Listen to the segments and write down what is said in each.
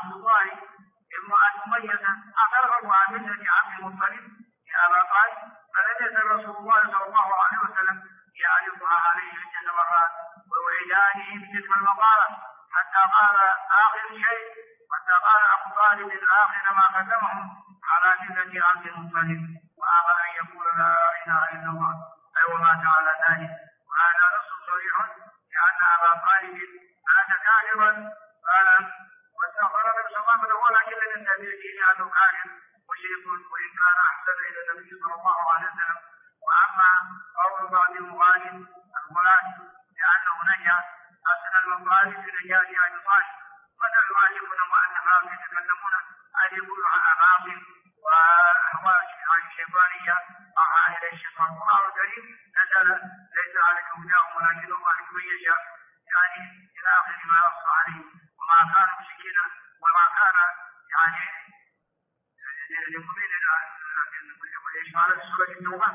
عبد الله إما أن تميز أثره عن ملة عبد المطلب يا أبا طالب، فلجأ رسول الله صلى الله عليه وسلم يعرضها عليه عدة مرات ووعدانه بتلك المقالة، حتى قال آخر شيء، حتى قال أبو طالب آخر ما قدمهم على ملة عبد المطلب، وأبى أن يقول لا إله إلا الله وما فعل ذلك. وهذا نص صريح لأن أبا طالب مات كافرا واستغفر النبي صلى الله عليه وسلم، ولكن لم يستدل أنه كافر مشرك وإن كان أحسن إلى النبي صلى الله عليه وسلم. وأما قول بعض المغالب الغلاة لأنه نجا أسن المغالب بنجاة أبي طالب، ونحن يعلمون أن هؤلاء يتكلمون أن يقولوا عن أباطل وأهواء عن الشيطانية أو عن الشيطان. القرآن الكريم نزل ليس عليك هداهم ولكن الله من يشاء، يعني إلى آخر ما نص عليه. وما كان مشركين وما كان يعني للمؤمنين يشمل سورة التوبة،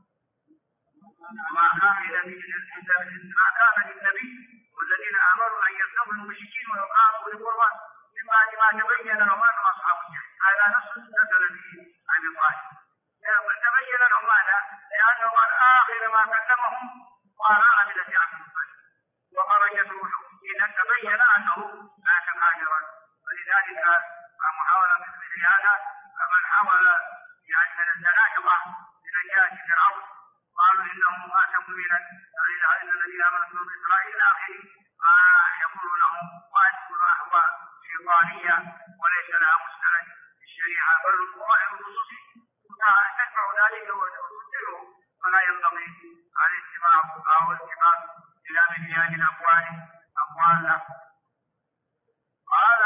ما كان للنبي والذين آمنوا أن يغفروا للمشركين ولو كانوا أولي قربى من بعد ما تبين لهم أنهم أصحاب الجحيم. هذا نص نزل به عن الله، وتبين لهم ماذا؟ لأنه قال آخر ما كلمهم قال عملت عبد المطلب وخرجت روحه، إذا تبين أنه مات هاجرا. ولذلك محاولة مثل هذا فمن حاول يعني من الزنادقة بنجاة فرعون قالوا إنهم ماتوا مؤمنا فإذا إن الذين آمنوا من إسرائيل آخره ما يقول لهم ويقول أهواء شيطانية وليس لها مستند الشريعة، بل الظواهر الخصوصي تتبع ذلك وتبطله، فلا ينبغي الاستماع أو الالتفات إلى مثل هذه الأقوال له. قال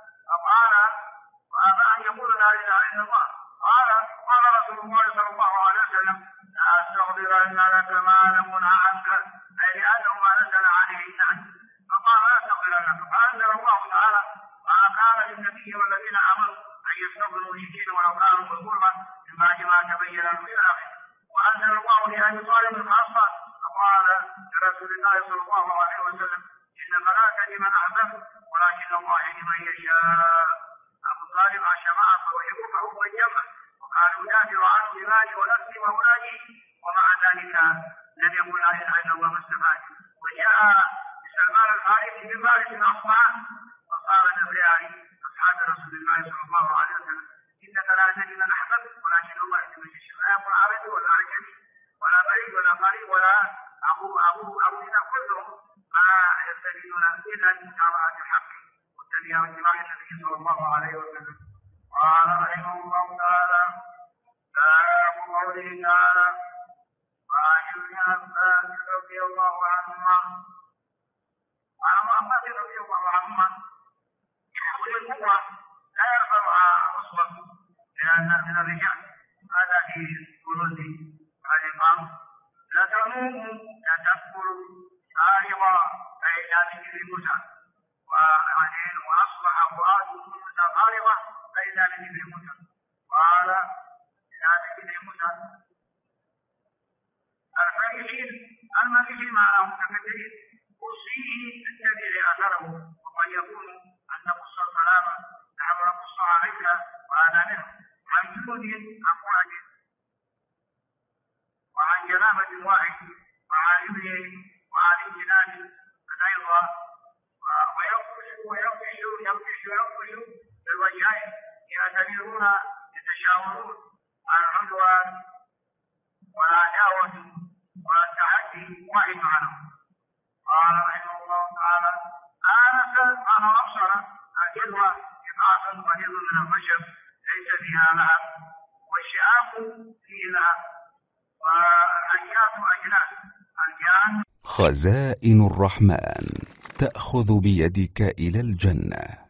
وأبى أن يقول لا إله إلا الله. قال رسول الله صلى الله عليه وسلم لا أستغفرن لك ما لم أنه عنك، أي لأنه ما نزل عليه النهي، فقال لا أستغفرن لك. فأنزل الله تعالى ما كان للنبي والذين آمنوا أن يستغفروا المشركين ولو كانوا بالقربى من بعد ما تبين لهم إلى آخره. وأنزل الله لأبي طالب خاصة فقال لرسول الله صلى الله عليه وسلم إنك لا تهدي من أحببت ولكن الله يهدي من يشاء. أبو طالب عاش معه ويحبه ويجمع وكان يدافع عنه بماله ونفسه وأولاده، ومع ذلك لم يقل لا إله إلا الله واستفاد. وجاء سلمان الفارسي بفارس أصبح فقال نبري أصحاب رسول الله صلى الله عليه وسلم إنك لا تهدي من أحببت ولكن الله يهدي من يشاء. لا يقول عربي ولا عجمي ولا بعيد ولا قريب ولا أبو كلهم ما يستدلون إلا بمتابعة الحق والتبعية واتباع النبي صلى الله عليه وسلم. قال رحمه الله تعالى باب قوله تعالى وعن ابن عباس رضي الله عنهما عن عباس رضي الله عنهما يحول القوة لا يرفعها أصلا لأن من الرجال هذا في ولد الإمام لا تموم لا تأكل سارغا أي لا تجري موسى وأصبح فؤاد موسى فارغا أي لا تجري موسى. قال لا تجري موسى الفريقين المجلس معناه متكدرين قصيه التبع أثره، وقد يكون أن نقص الكلام نحن نقص عليك وأنا منه عن جنود أمواج وعن جنابة واحد وعن ابن وعن الجنان أيضا ويغفش بالوجهين يعتبرون يتشاورون عن العدوان والعداوة والتحدي واحد عنهم. قال رحمه الله تعالى آنس أنا أبصر الجلوة قطعة غليظ من الخشب ليس فيها لهب والشعاب فيه لهب والحيات أجناس الجان. خزائن الرحمن تأخذ بيدك إلى الجنة.